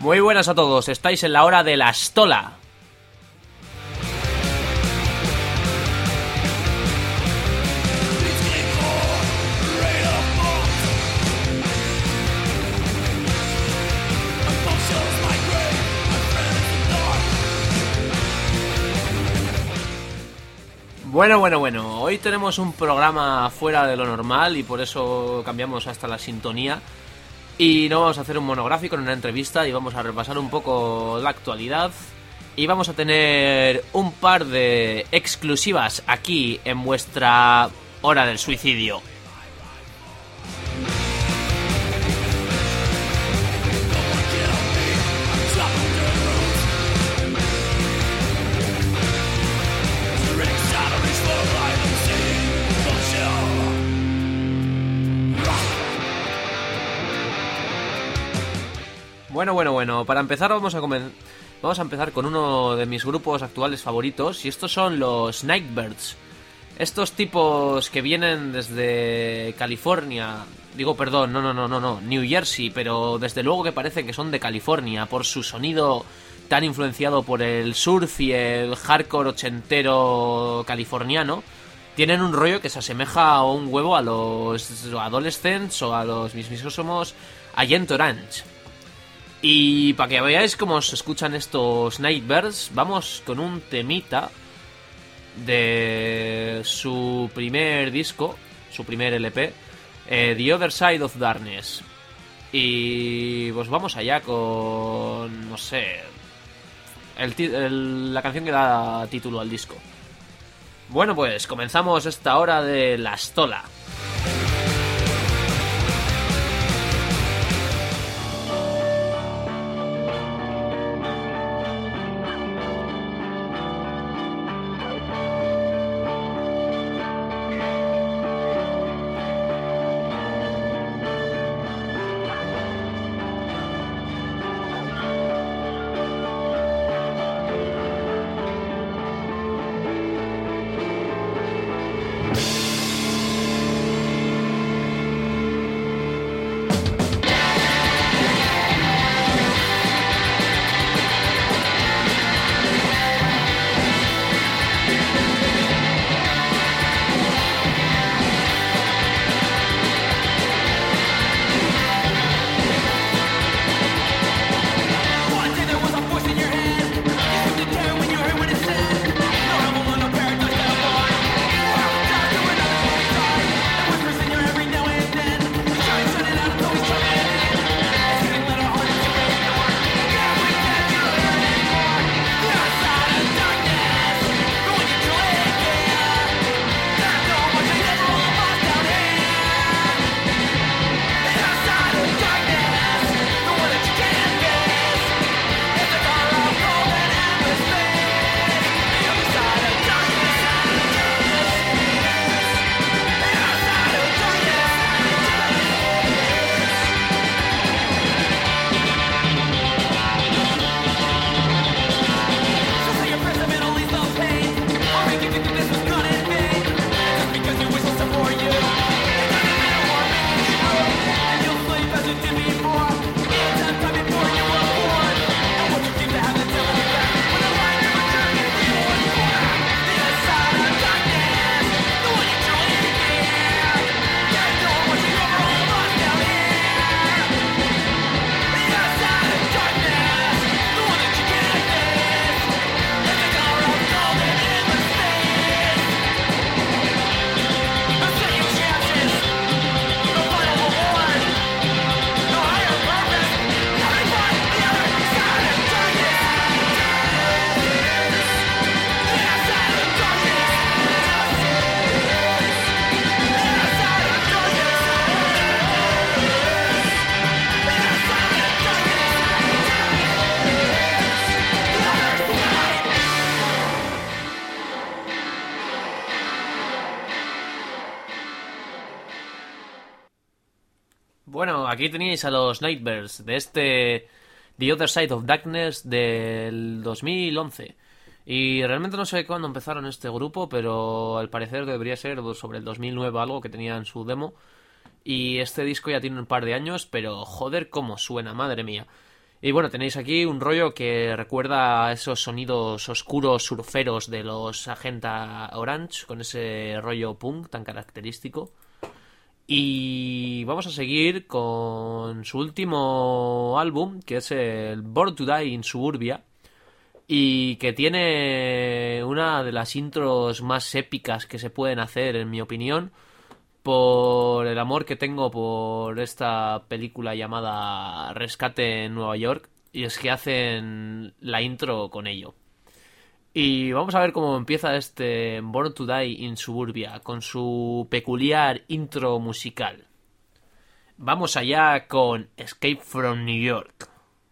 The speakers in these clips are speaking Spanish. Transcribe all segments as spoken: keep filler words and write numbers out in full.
Muy buenas a todos, estáis en la hora de la Stola. Bueno, bueno, bueno, hoy tenemos un programa fuera de lo normal y por eso cambiamos hasta la sintonía. Y no vamos a hacer un monográfico en una entrevista y vamos a repasar un poco la actualidad. Y vamos a tener un par de exclusivas aquí en vuestra hora del suicidio. Bueno, bueno, bueno, para empezar vamos a comen- vamos a empezar con uno de mis grupos actuales favoritos y estos son los Nightbirds. Estos tipos que vienen desde California, digo perdón, no, no, no, no, no, New Jersey, pero desde luego que parece que son de California por su sonido tan influenciado por el surf y el hardcore ochentero californiano. Tienen un rollo que se asemeja a un huevo a los Adolescents o a los mismísimos Agent Orange. Y para que veáis cómo se escuchan estos Nightbirds, vamos con un temita de su primer disco, su primer L P, eh, The Other Side of Darkness. Y pues vamos allá con, no sé, el, el, la canción que da título al disco. Bueno, pues comenzamos esta hora de la Stola. Bueno, aquí teníais a los Nightbirds de este The Other Side of Darkness del dos mil once. Y realmente no sé cuándo empezaron este grupo, pero al parecer debería ser sobre el dos mil nueve algo que tenían su demo. Y este disco ya tiene un par de años, pero joder cómo suena, madre mía. Y bueno, tenéis aquí un rollo que recuerda a esos sonidos oscuros surferos de los Agenta Orange, con ese rollo punk tan característico. Y vamos a seguir con su último álbum, que es el Born to Die in Suburbia, y que tiene una de las intros más épicas que se pueden hacer, en mi opinión, por el amor que tengo por esta película llamada Rescate en Nueva York, y es que hacen la intro con ello. Y vamos a ver cómo empieza este Born to Die in Suburbia, con su peculiar intro musical. Vamos allá con Escape from New York.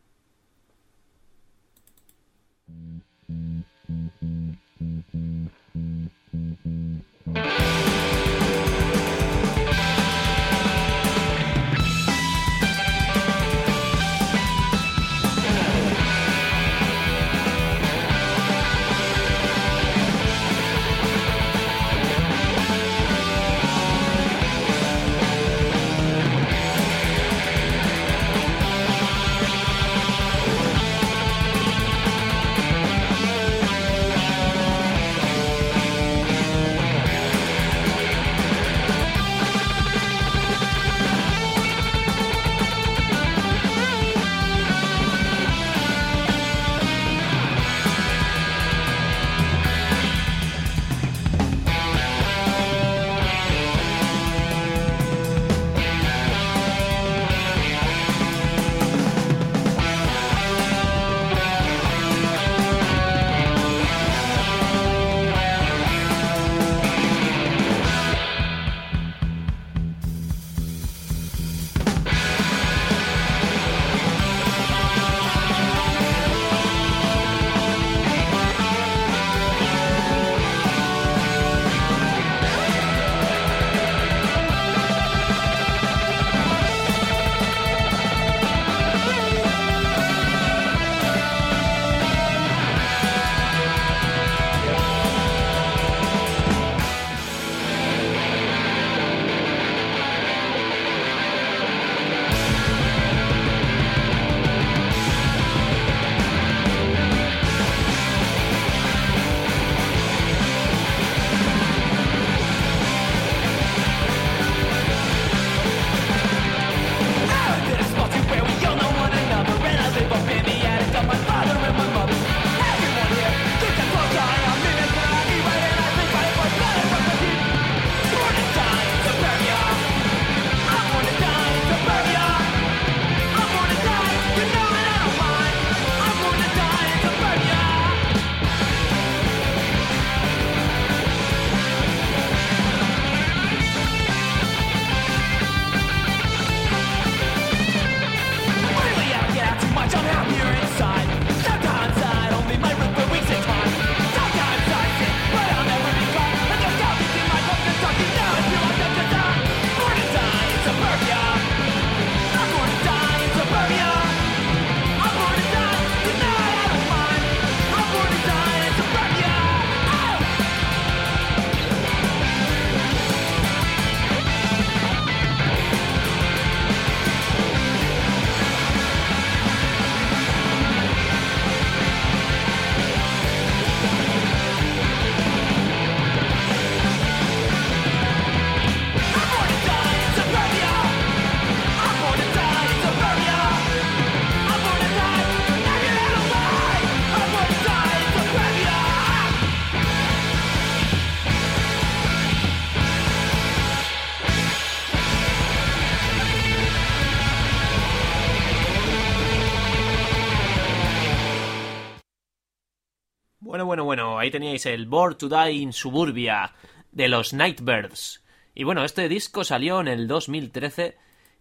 Bueno, bueno, bueno, ahí teníais el Born to Die in Suburbia de los Nightbirds. Y bueno, este disco salió en el dos mil trece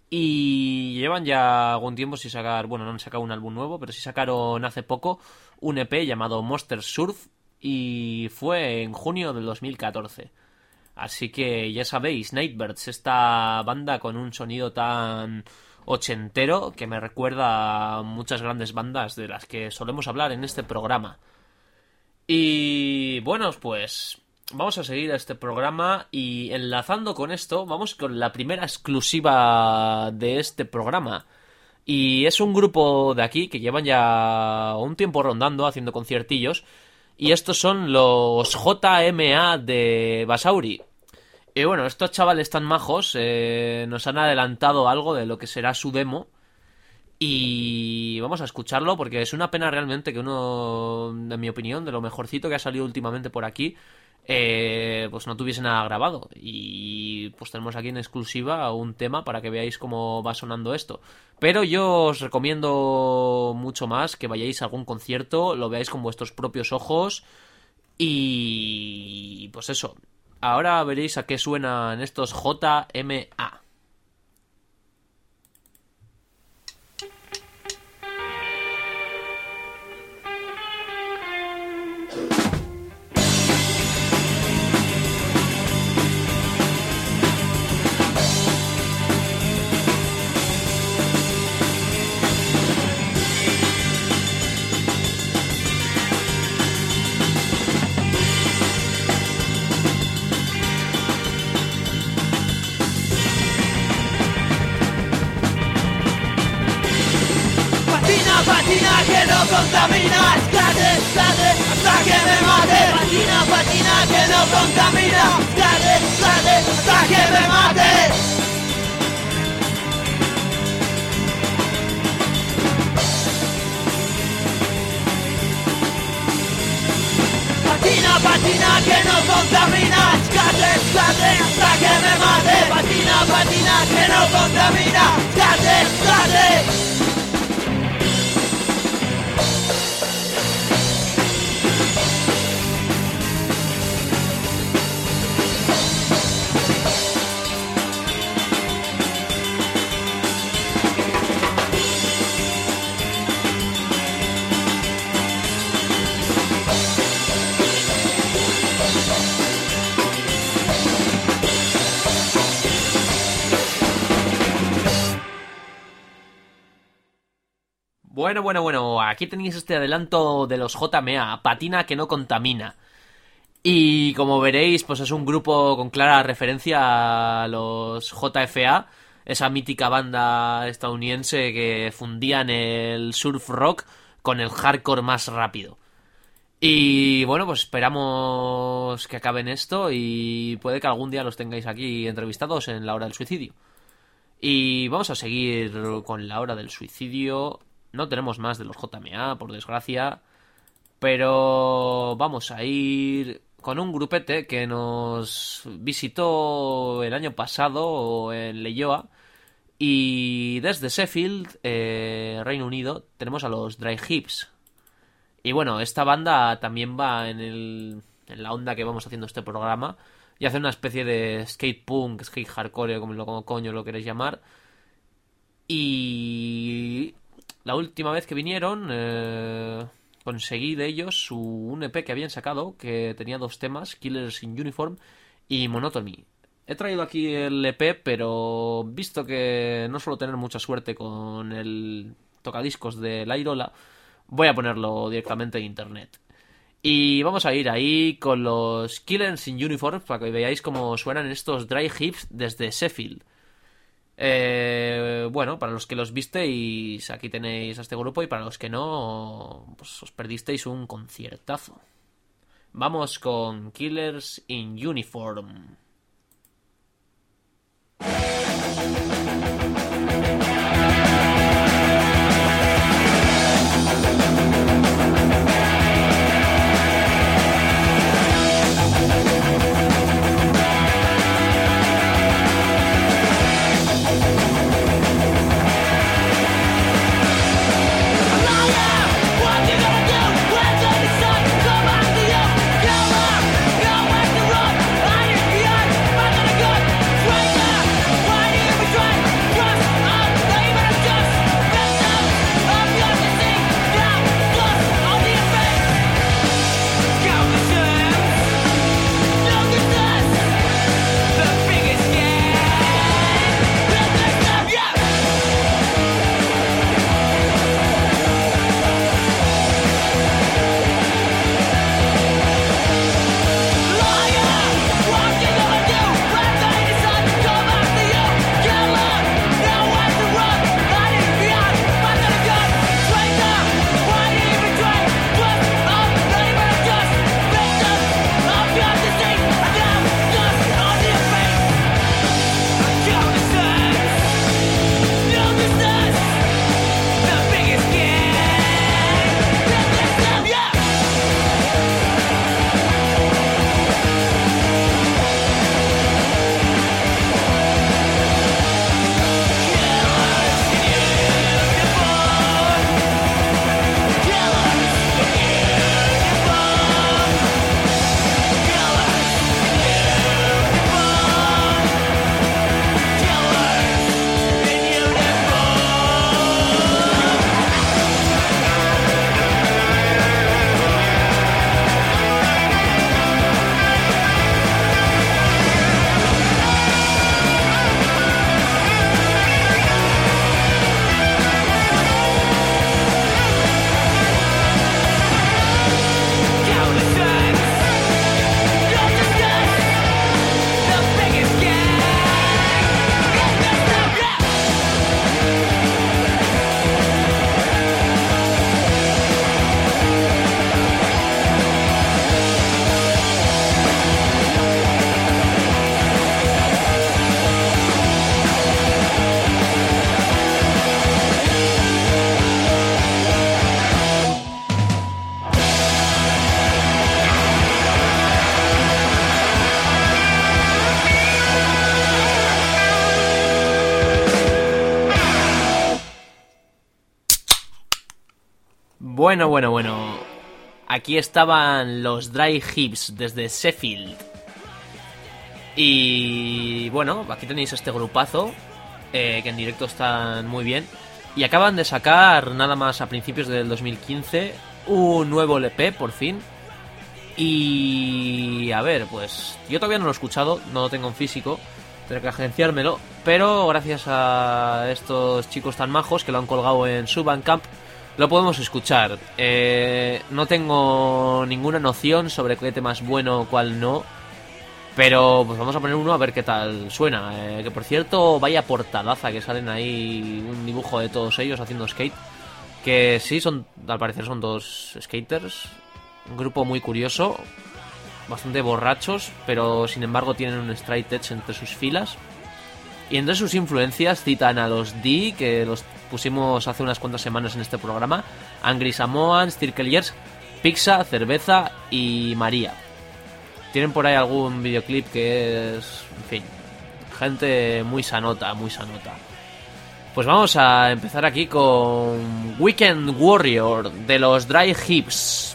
y llevan ya algún tiempo sin sacar, bueno, no han sacado un álbum nuevo, pero sí sacaron hace poco un E P llamado Monster Surf y fue en junio del dos mil catorce. Así que ya sabéis, Nightbirds, esta banda con un sonido tan ochentero que me recuerda a muchas grandes bandas de las que solemos hablar en este programa. Y bueno, pues vamos a seguir este programa y enlazando con esto, vamos con la primera exclusiva de este programa. Y es un grupo de aquí que llevan ya un tiempo rondando, haciendo conciertillos. Y estos son los J M A de Basauri. Y bueno, estos chavales tan majos eh, nos han adelantado algo de lo que será su demo. Y vamos a escucharlo porque es una pena realmente que uno, en mi opinión, de lo mejorcito que ha salido últimamente por aquí, eh, pues no tuviese nada grabado. Y pues tenemos aquí en exclusiva un tema para que veáis cómo va sonando esto. Pero yo os recomiendo mucho más que vayáis a algún concierto, lo veáis con vuestros propios ojos y pues eso. Ahora veréis a qué suenan estos J M A. Patina que no contamina, escate, escate, hasta que me mate. Patina, patina que no contamina, escate, escate, hasta que me mate. Patina, patina que no contamina, escate, escate, hasta que me mate. Patina, patina que no contamina, escate, escate. Bueno, bueno, bueno, aquí tenéis este adelanto de los J M A, Patina que no contamina. Y como veréis, pues es un grupo con clara referencia a los J F A, esa mítica banda estadounidense que fundían el surf rock con el hardcore más rápido. Y bueno, pues esperamos que acaben esto y puede que algún día los tengáis aquí entrevistados en La Hora del Suicidio. Y vamos a seguir con La Hora del Suicidio. No tenemos más de los J M A, por desgracia, pero vamos a ir con un grupete que nos visitó el año pasado en Leioa. Y desde Sheffield, eh, Reino Unido, tenemos a los Dry Hips. Y bueno, esta banda también va en, el, en la onda que vamos haciendo este programa y hace una especie de skate punk, skate hardcore, como, lo, como coño lo queréis llamar. Y la última vez que vinieron, eh, conseguí de ellos su, un E P que habían sacado, que tenía dos temas, Killers in Uniform y Monotony. He traído aquí el E P, pero visto que no suelo tener mucha suerte con el tocadiscos de la Irola, voy a ponerlo directamente en internet. Y vamos a ir ahí con los Killers in Uniform para que veáis cómo suenan estos Dry Hips desde Sheffield. Eh, bueno, para los que los visteis, aquí tenéis a este grupo, y para los que no, pues os perdisteis un conciertazo. Vamos con Killers in Uniform. Go back to you, go back, go back to run. I Bueno, bueno, bueno. Aquí estaban los Dry Hips desde Sheffield. Y bueno, aquí tenéis este grupazo, eh, que en directo están muy bien. Y acaban de sacar, nada más a principios del dos mil quince, un nuevo L P, por fin. Y a ver, pues yo todavía no lo he escuchado, no lo tengo en físico, tendré que agenciármelo. Pero gracias a estos chicos tan majos que lo han colgado en su Bandcamp, lo podemos escuchar. Eh, no tengo ninguna noción sobre qué tema es bueno o cuál no, pero pues vamos a poner uno a ver qué tal suena. Eh, que por cierto, vaya portadaza que salen ahí, un dibujo de todos ellos haciendo skate. Que sí, son, al parecer son dos skaters. Un grupo muy curioso, bastante borrachos, pero sin embargo tienen un straight edge entre sus filas. Y entre sus influencias citan a los D, que los pusimos hace unas cuantas semanas en este programa, Angry Samoans, Circliers, Pizza, Cerveza y María. Tienen por ahí algún videoclip que es, en fin, gente muy sanota, muy sanota. Pues vamos a empezar aquí con Weekend Warrior de los Dry Hips.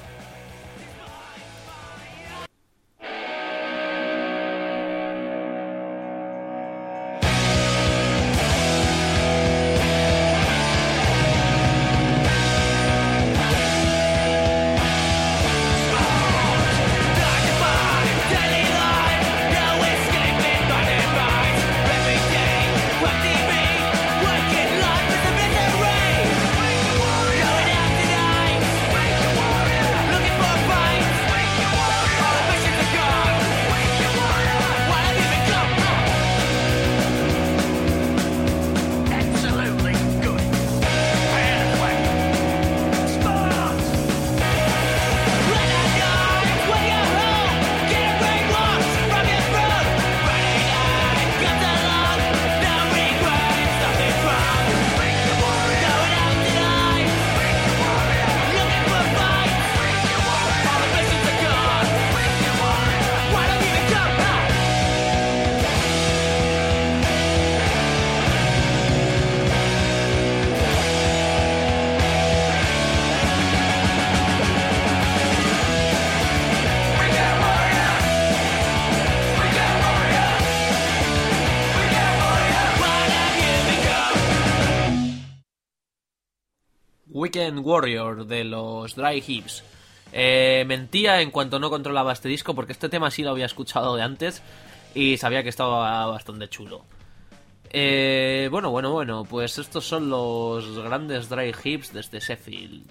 Weekend Warrior de los Dry Hips. Eh, mentía en cuanto no controlaba este disco, porque este tema sí lo había escuchado de antes y sabía que estaba bastante chulo. Eh, bueno, bueno, bueno, pues estos son los grandes Dry Hips desde Sheffield.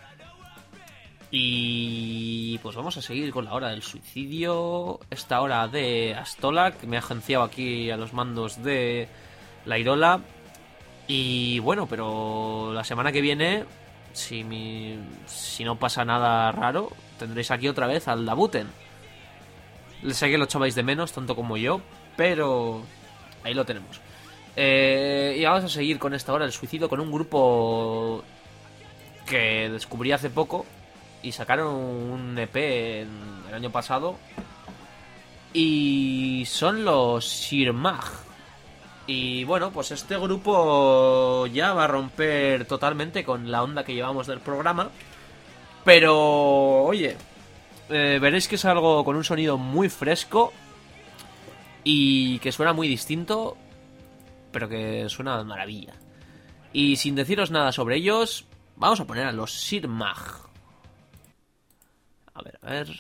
Y pues vamos a seguir con la hora del suicidio. Esta hora de Astola, que me ha agenciado aquí a los mandos de la Irola. Y bueno, pero la semana que viene, si, mi, si no pasa nada raro, tendréis aquí otra vez al Dabuten. Sé que lo echabais de menos, tanto como yo, pero ahí lo tenemos. Eh, y vamos a seguir con esta hora del suicidio con un grupo que descubrí hace poco y sacaron un E P en, el año pasado. Y son los Shirmag. Y bueno, pues este grupo ya va a romper totalmente con la onda que llevamos del programa. Pero, oye, eh, veréis que es algo con un sonido muy fresco y que suena muy distinto, pero que suena de maravilla. Y sin deciros nada sobre ellos, vamos a poner a los Shirmag. A ver, a ver...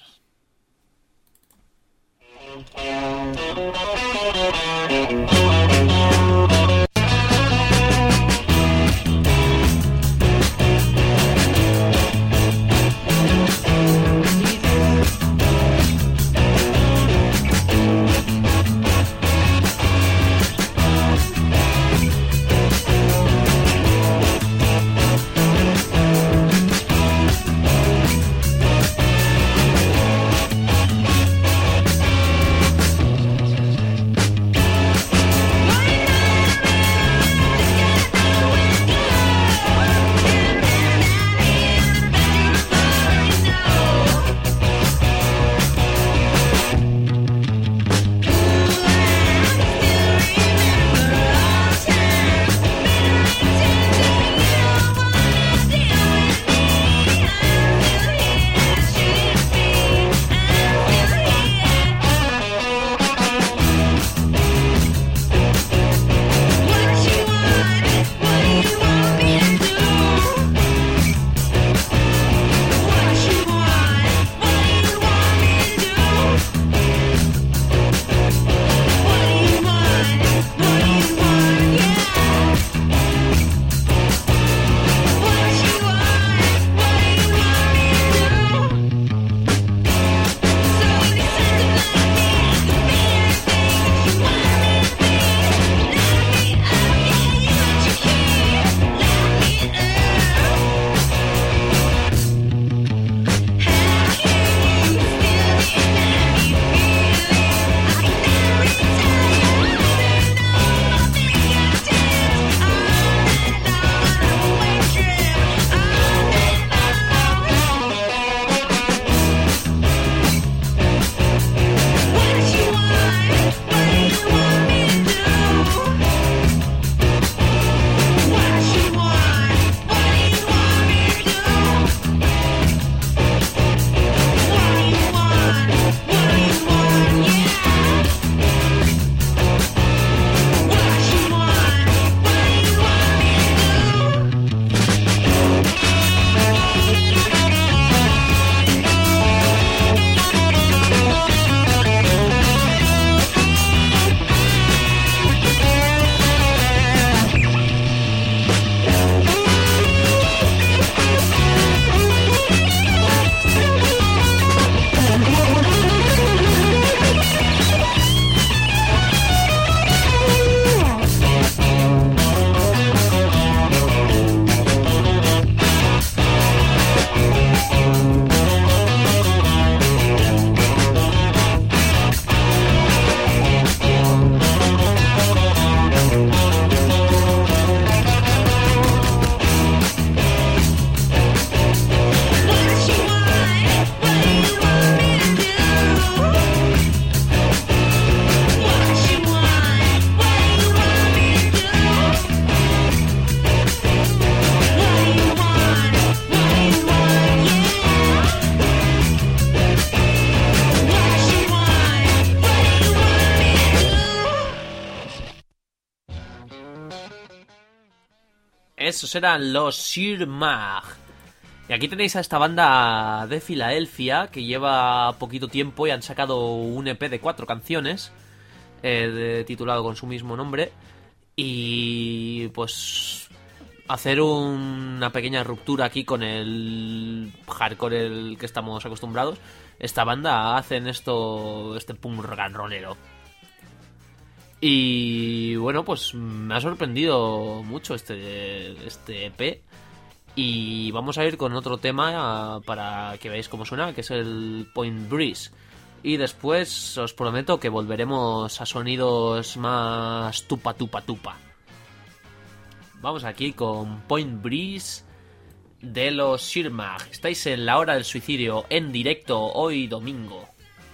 Esos eran los Sir Mag. Y aquí tenéis a esta banda de Filadelfia que lleva poquito tiempo y han sacado un E P de cuatro canciones eh, de, titulado con su mismo nombre. Y pues hacer un, una pequeña ruptura aquí con el hardcore el que estamos acostumbrados. Esta banda hacen esto, este punk rock and rollero. Y bueno, pues me ha sorprendido mucho este, este E P. Y vamos a ir con otro tema para que veáis cómo suena, que es el Point Breeze. Y después os prometo que volveremos a sonidos más tupa tupa tupa. Vamos aquí con Point Breeze de los Sir Mag. Estáis en la hora del suicidio en directo hoy domingo.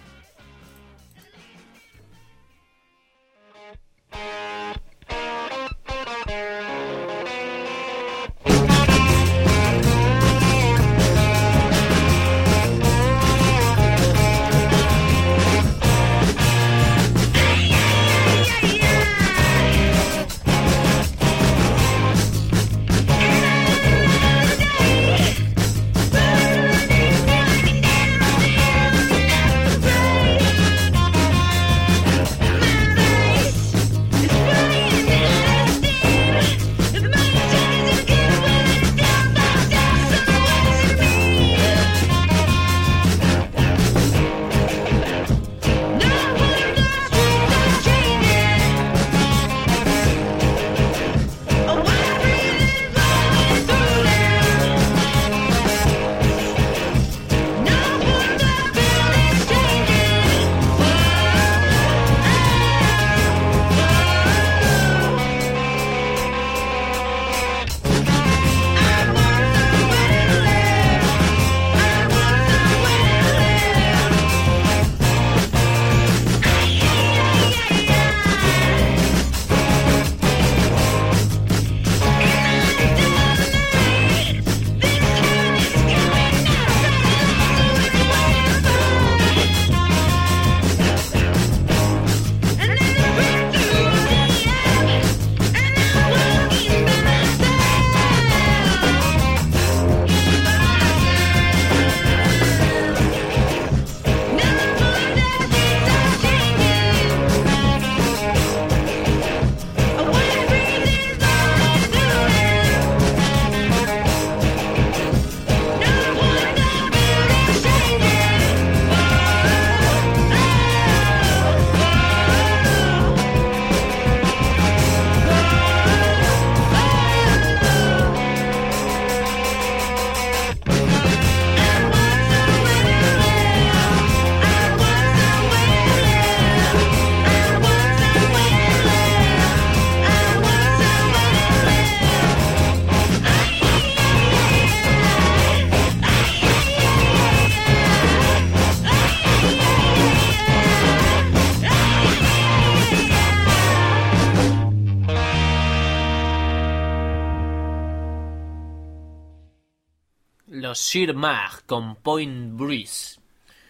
Sir Mag con Point Breeze.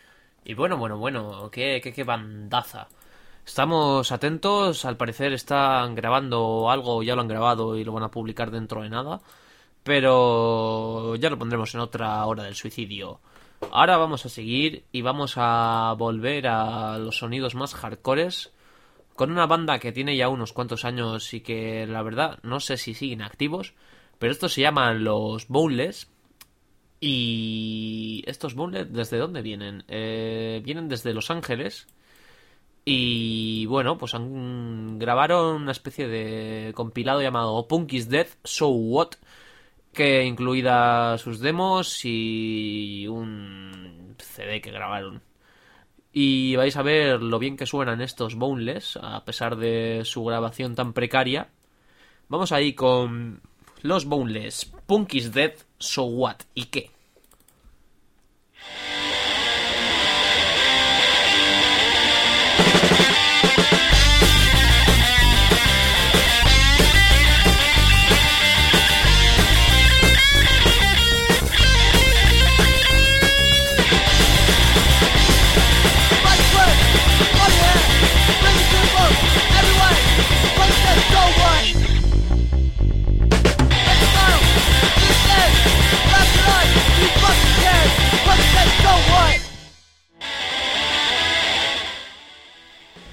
Y bueno, bueno, bueno, qué, qué, qué bandaza. Estamos atentos, al parecer están grabando algo, ya lo han grabado y lo van a publicar dentro de nada. Pero ya lo pondremos en otra hora del suicidio. Ahora vamos a seguir y vamos a volver a los sonidos más hardcores con una banda que tiene ya unos cuantos años y que la verdad no sé si siguen activos, pero estos se llaman los Boneless. Y estos Boneless, ¿desde dónde vienen? Eh, vienen desde Los Ángeles. Y bueno, pues han grabaron una especie de compilado llamado Punk is Dead, So What, que incluida sus demos y un C D que grabaron. Y vais a ver lo bien que suenan estos Boneless, a pesar de su grabación tan precaria. Vamos ahí con los Boneless, Punk is Dead, So What, ¿y qué? Everyone, what's the so what?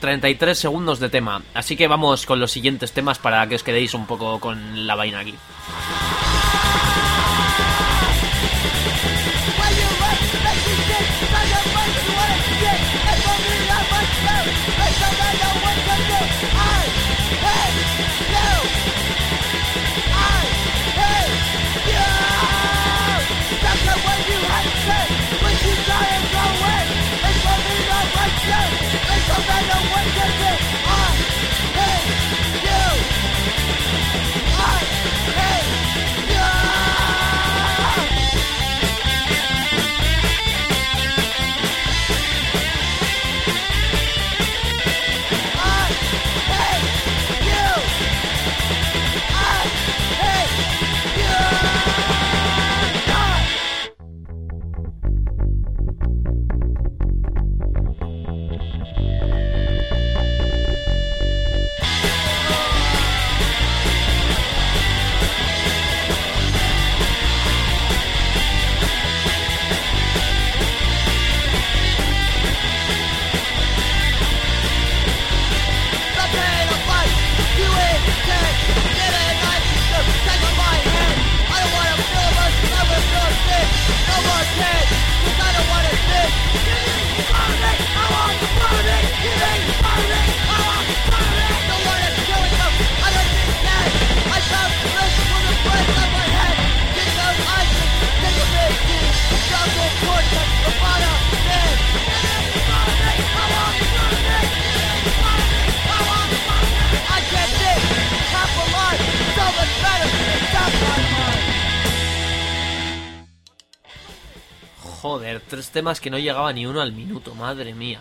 treinta y tres segundos de tema. Así que vamos con los siguientes temas para que os quedéis un poco con la vaina aquí. Joder, tres temas que no llegaba ni uno al minuto, madre mía.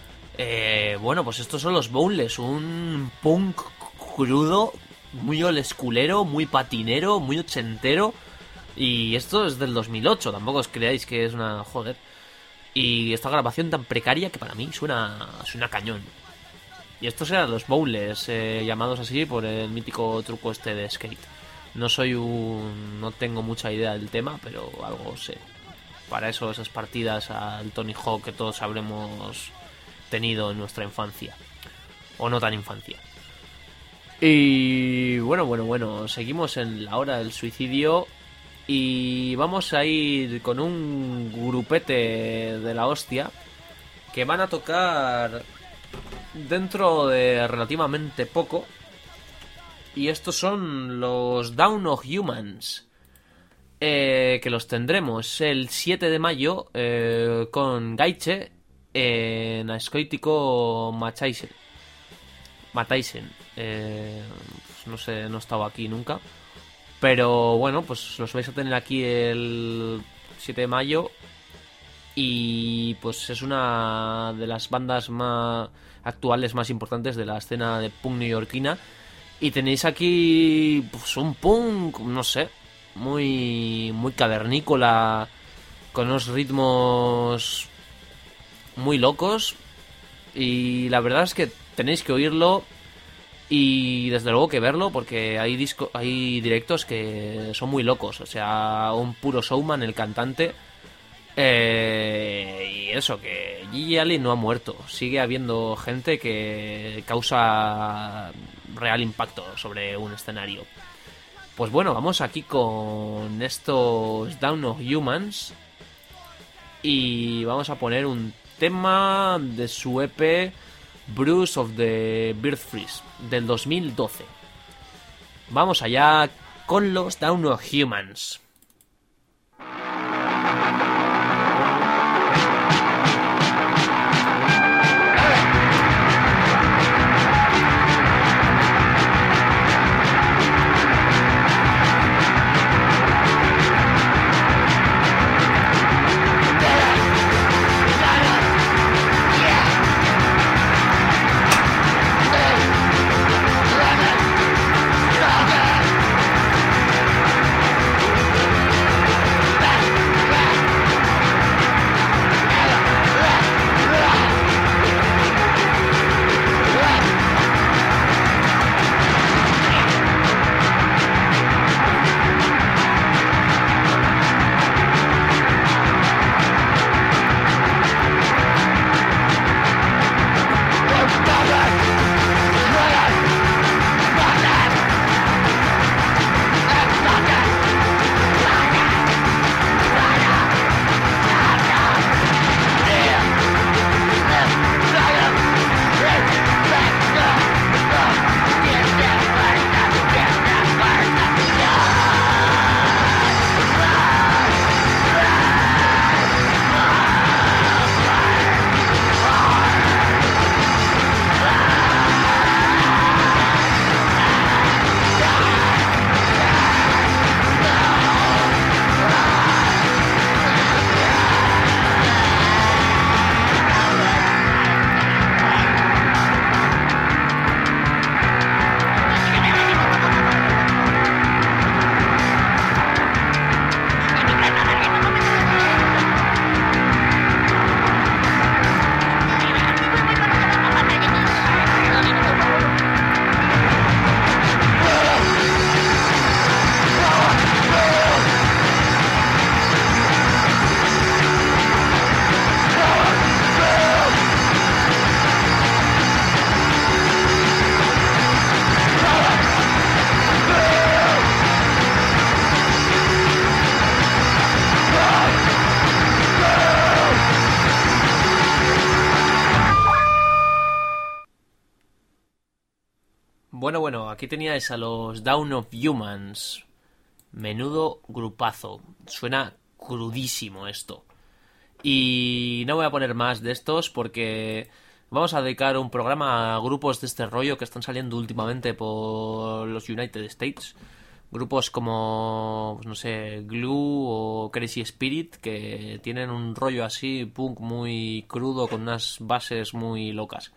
Eh, bueno, pues estos son los Boneless, un punk crudo, muy olesculero, muy patinero, muy ochentero. Y esto es del dos mil ocho, tampoco os creáis que es una... joder. Y esta grabación tan precaria que para mí suena, suena cañón. Y estos eran los Boneless, eh, llamados así por el mítico truco este de skate. No soy un... no tengo mucha idea del tema, pero algo sé. Para eso esas partidas al Tony Hawk que todos habremos tenido en nuestra infancia. O no tan infancia. Y bueno, bueno, bueno, seguimos en la hora del suicidio. Y vamos a ir con un grupete de la hostia que van a tocar dentro de relativamente poco. Y estos son los Down of Humans, eh, que los tendremos el siete de mayo eh, con Gaiche en Azkoitiko Matxaisen. Mataisen. Eh, pues no sé, no he estado aquí nunca. Pero bueno, pues los vais a tener aquí el siete de mayo. Y pues es una de las bandas más actuales, más importantes de la escena de punk neoyorquina. Y tenéis aquí pues un punk, no sé, muy, muy cavernícola, con unos ritmos muy locos. Y la verdad es que tenéis que oírlo y desde luego que verlo, porque hay disco, hay directos que son muy locos. O sea, un puro showman el cantante. Eh, y eso, que Gigi Allen no ha muerto. Sigue habiendo gente que causa real impacto sobre un escenario. Pues bueno, vamos aquí con estos Down of Humans. Y vamos a poner un tema de su E P Bruce of the Birth Freeze del dos mil doce. Vamos allá con los Down of Humans. Yeah. Bueno, bueno, aquí teníais a los Dawn of Humans. Menudo grupazo. Suena crudísimo esto. Y no voy a poner más de estos porque vamos a dedicar un programa a grupos de este rollo que están saliendo últimamente por los United States. Grupos como, pues no sé, Glue o Crazy Spirit, que tienen un rollo así, punk muy crudo, con unas bases muy locas.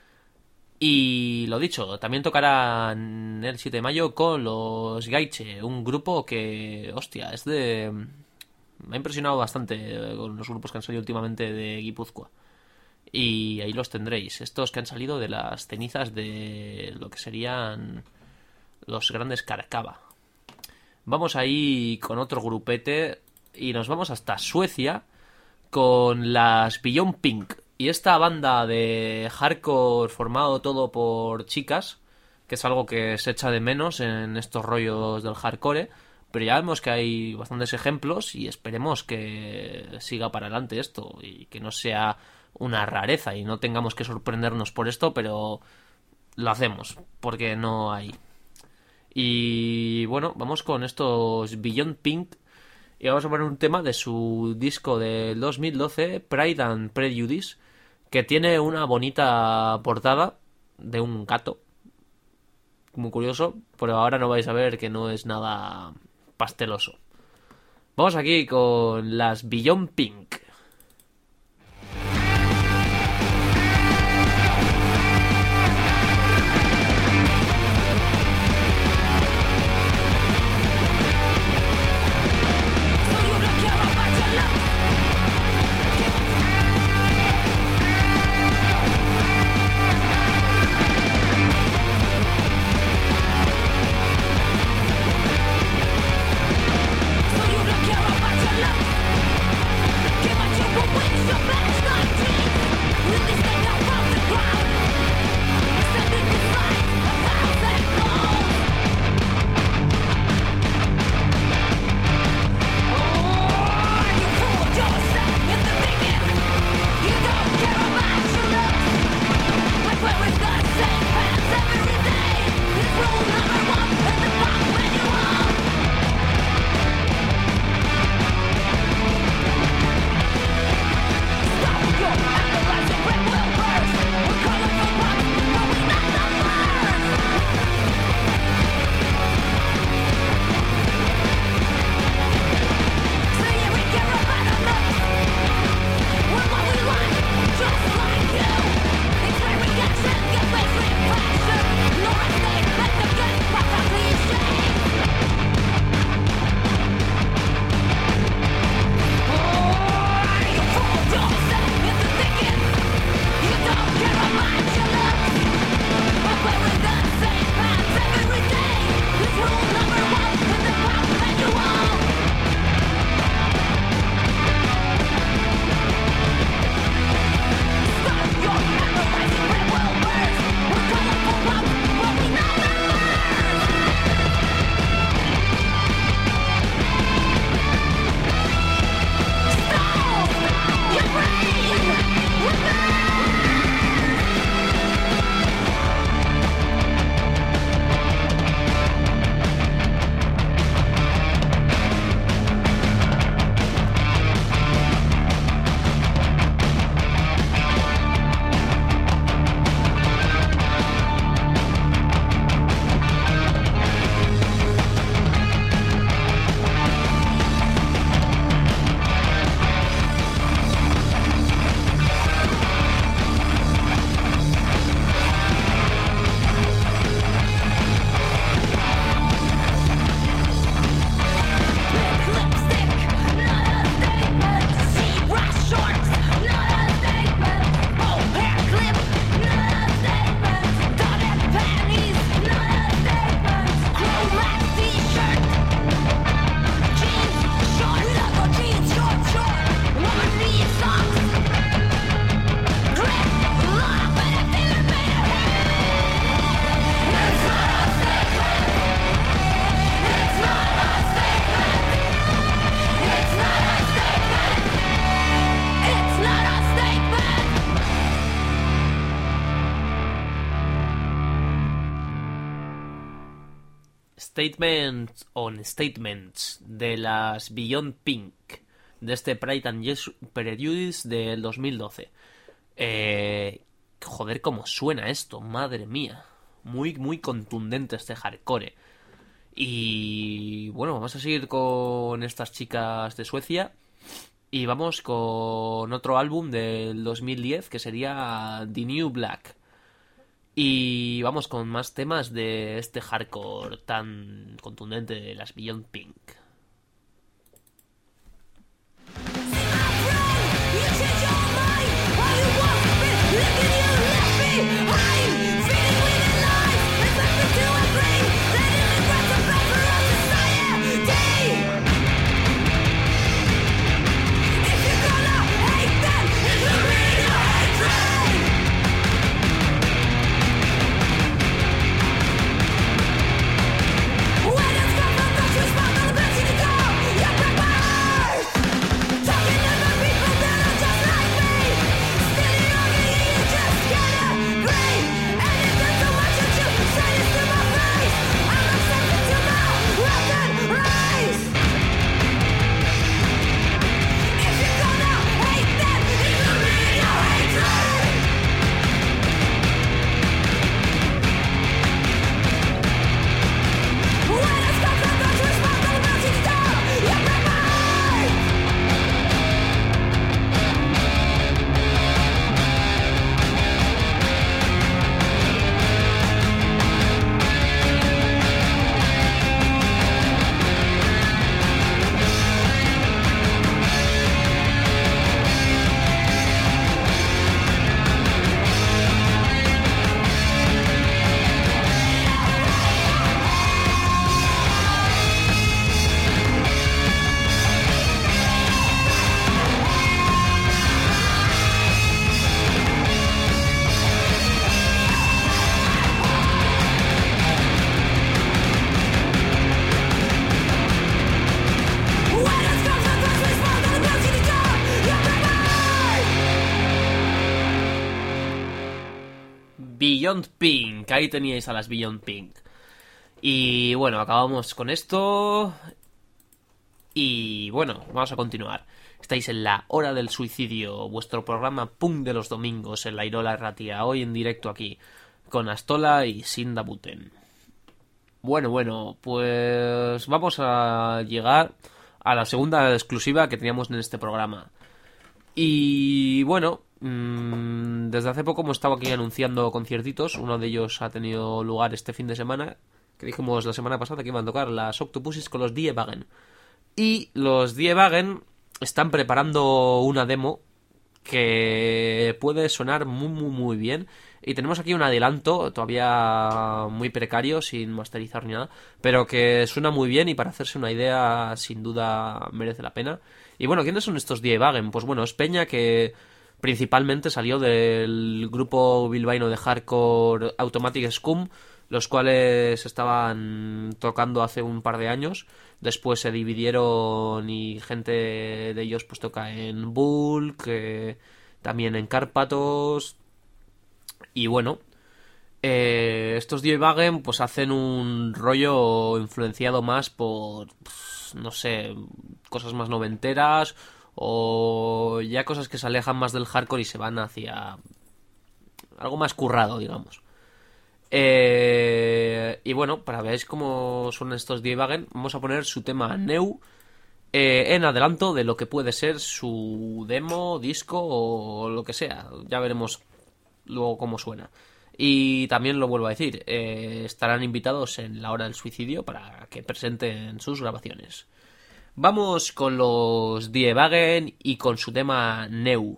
Y lo dicho, también tocarán el siete de mayo con los Gaiche, un grupo que, hostia, es de... me ha impresionado bastante con los grupos que han salido últimamente de Guipúzcoa. Y ahí los tendréis, estos que han salido de las cenizas de lo que serían los grandes Carcaba. Vamos ahí con otro grupete y nos vamos hasta Suecia con las Beyond Pink. Y esta banda de hardcore formado todo por chicas, que es algo que se echa de menos en estos rollos del hardcore, pero ya vemos que hay bastantes ejemplos y esperemos que siga para adelante esto y que no sea una rareza y no tengamos que sorprendernos por esto, pero lo hacemos porque no hay. Y bueno, vamos con estos Beyond Pink y vamos a poner un tema de su disco del dos mil doce, Pride and Prejudice, que tiene una bonita portada de un gato, muy curioso, pero ahora no vais a ver que no es nada pasteloso. Vamos aquí con las Beyond Pink. Give my Statements on Statements de las Beyond Pink, de este Pride and Prejudice del dos mil doce. Eh, joder, cómo suena esto, madre mía. Muy, muy contundente este hardcore. Y bueno, vamos a seguir con estas chicas de Suecia. Y vamos con otro álbum del dos mil diez que sería The New Black. Y vamos con más temas de este hardcore tan contundente de las Beyond Pink. Beyond Pink, ahí teníais a las Beyond Pink. Y bueno, acabamos con esto. Y bueno, vamos a continuar. Estáis en la Hora del Suicidio, vuestro programa punk de los domingos en la Irola Erratia, hoy en directo aquí, con Astola y Sinda Buten. Bueno, bueno, pues vamos a llegar a la segunda exclusiva que teníamos en este programa. Y bueno, mmm, desde hace poco hemos estado aquí anunciando conciertitos. Uno de ellos ha tenido lugar este fin de semana, que dijimos la semana pasada que iban a tocar las Octopuses con los Die Wagen. Y los Die Wagen están preparando una demo que puede sonar muy muy muy bien. Y tenemos aquí un adelanto todavía muy precario, sin masterizar ni nada, pero que suena muy bien y para hacerse una idea sin duda merece la pena. Y bueno, ¿quiénes son estos Die Wagen? Pues bueno, es peña que principalmente salió del grupo bilbaíno de hardcore Automatic Scum, los cuales estaban tocando hace un par de años. Después se dividieron y gente de ellos pues toca en Bulk, eh, también en Cárpatos. Y bueno, eh, estos Die Wagen pues hacen un rollo influenciado más por, pues, no sé, cosas más noventeras o ya cosas que se alejan más del hardcore y se van hacia algo más currado, digamos. Eh, y bueno, para veáis cómo son estos Die Wagen, vamos a poner su tema Neu eh, en adelanto de lo que puede ser su demo, disco o lo que sea. Ya veremos luego cómo suena. Y también lo vuelvo a decir, eh, estarán invitados en la Hora del Suicidio para que presenten sus grabaciones. Vamos con los Die Wagen y con su tema Neu.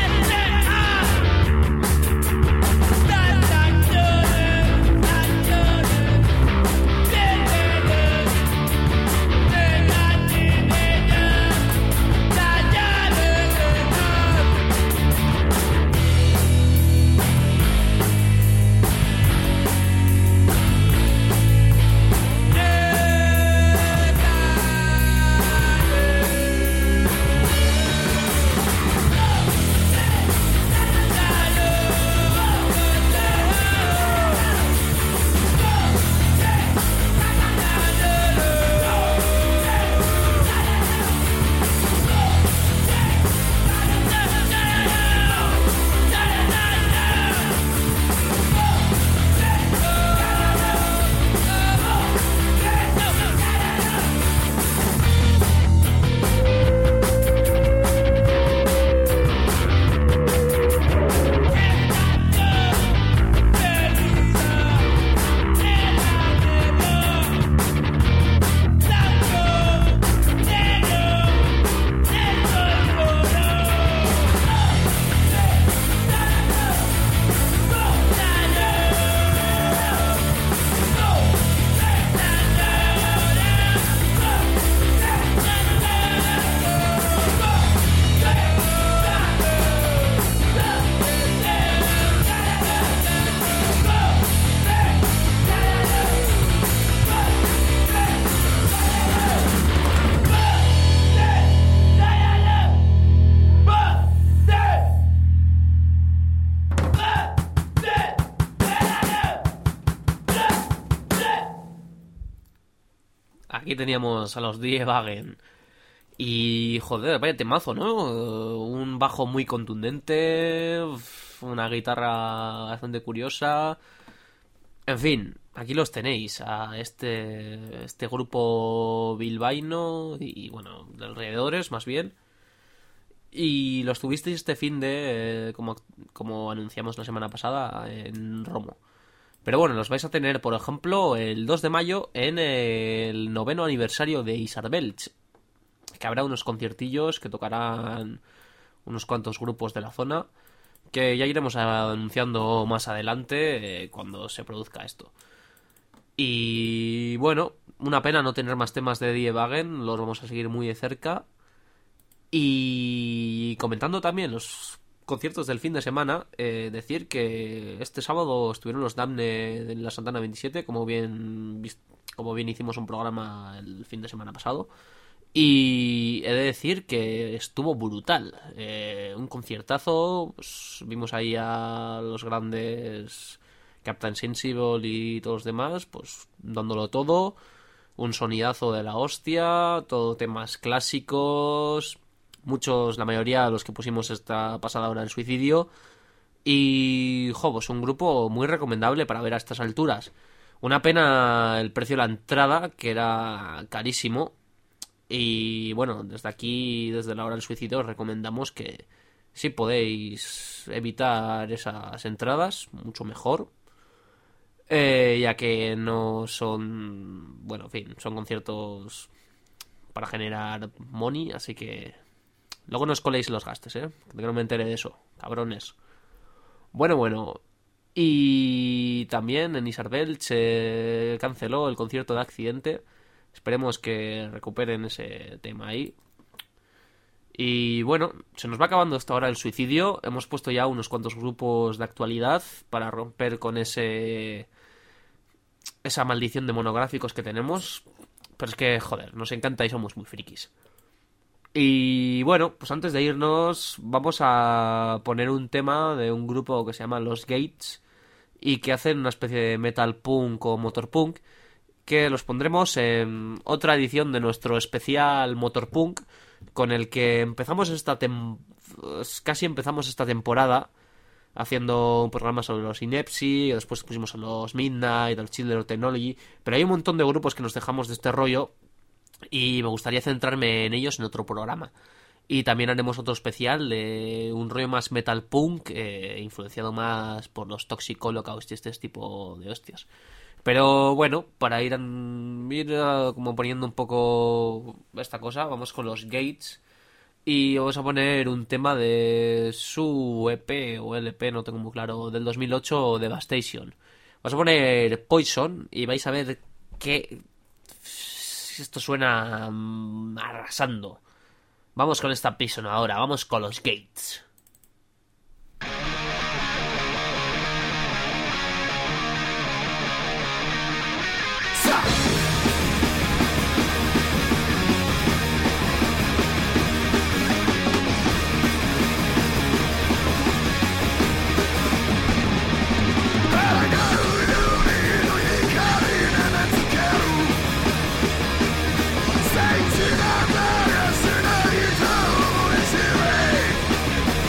Dun, dun, dun, dun, dun. aquí teníamos a los Die Wagen. Y, joder, vaya temazo, ¿no? Un bajo muy contundente, una guitarra bastante curiosa. En fin, aquí los tenéis, a este, este grupo bilbaíno y, bueno, de alrededores, más bien. Y los tuvisteis este fin de, eh, como, como anunciamos la semana pasada, en Romo. Pero bueno, los vais a tener, por ejemplo, el dos de mayo en el noveno aniversario de Isarbelch, que habrá unos conciertillos que tocarán unos cuantos grupos de la zona, que ya iremos anunciando más adelante eh, cuando se produzca esto. Y bueno, una pena no tener más temas de Die Wagen, los vamos a seguir muy de cerca. Y comentando también los conciertos del fin de semana, eh, decir que este sábado estuvieron los Damne en la Santana veintisiete, como bien, como bien hicimos un programa el fin de semana pasado. Y he de decir que estuvo brutal. Eh, un conciertazo. Pues, vimos ahí a los grandes Captain Sensible y todos los demás, pues dándolo todo. Un sonidazo de la hostia. Todo temas clásicos. Muchos, la mayoría de los que pusimos esta pasada hora del suicidio. Y, jo, pues un grupo muy recomendable para ver a estas alturas. Una pena el precio de la entrada, que era carísimo. Y bueno, desde aquí, desde la hora del suicidio, os recomendamos que si podéis evitar esas entradas, mucho mejor. Eh, ya que no son, bueno, en fin, son conciertos para generar money, así que luego no os coléis los gastos, ¿eh? Que no me entere de eso, cabrones. Bueno, bueno. Y también en Isarbel se canceló el concierto de Accidente. Esperemos que recuperen ese tema ahí. Y bueno, se nos va acabando esta hora el suicidio. Hemos puesto ya unos cuantos grupos de actualidad para romper con ese esa maldición de monográficos que tenemos. Pero es que, joder, nos encanta y somos muy frikis. Y bueno, pues antes de irnos vamos a poner un tema de un grupo que se llama Los Gates y que hacen una especie de metal punk o motor punk, que los pondremos en otra edición de nuestro especial Motorpunk, con el que empezamos esta tem- casi empezamos esta temporada haciendo un programa sobre los Inepsi, después pusimos a los Midnight, a los Children of Technology, pero hay un montón de grupos que nos dejamos de este rollo y me gustaría centrarme en ellos en otro programa. Y también haremos otro especial de un rollo más metal punk, eh, influenciado más por los Toxic Holocaust y este tipo de hostias. Pero bueno, para ir, ir uh, como poniendo un poco esta cosa, vamos con los Gates y vamos a poner un tema de su E P o L P, no tengo muy claro, del dos mil ocho, Devastation. Vamos a poner Poison y vais a ver que esto suena um, arrasando. Vamos con esta Poison ahora, vamos con los Gates. Say to the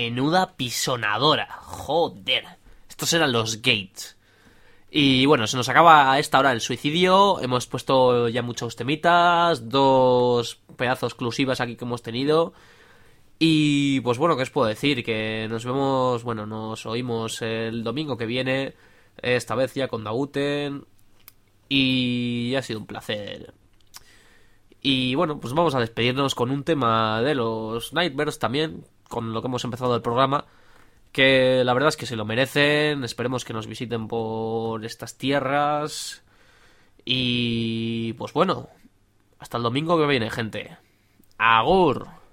Menuda pisonadora. Joder. Estos eran los Gates. Y bueno, se nos acaba a esta hora el suicidio. Hemos puesto ya muchos temitas. Dos pedazos exclusivas aquí que hemos tenido. Y pues bueno, ¿qué os puedo decir? Que nos vemos, bueno, nos oímos el domingo que viene. Esta vez ya con Dauten. Y ha sido un placer. Y bueno, pues vamos a despedirnos con un tema de los Nightmares también, con lo que hemos empezado el programa, que la verdad es que se lo merecen. Esperemos que nos visiten por estas tierras. Y pues bueno, hasta el domingo que viene, gente. Agur.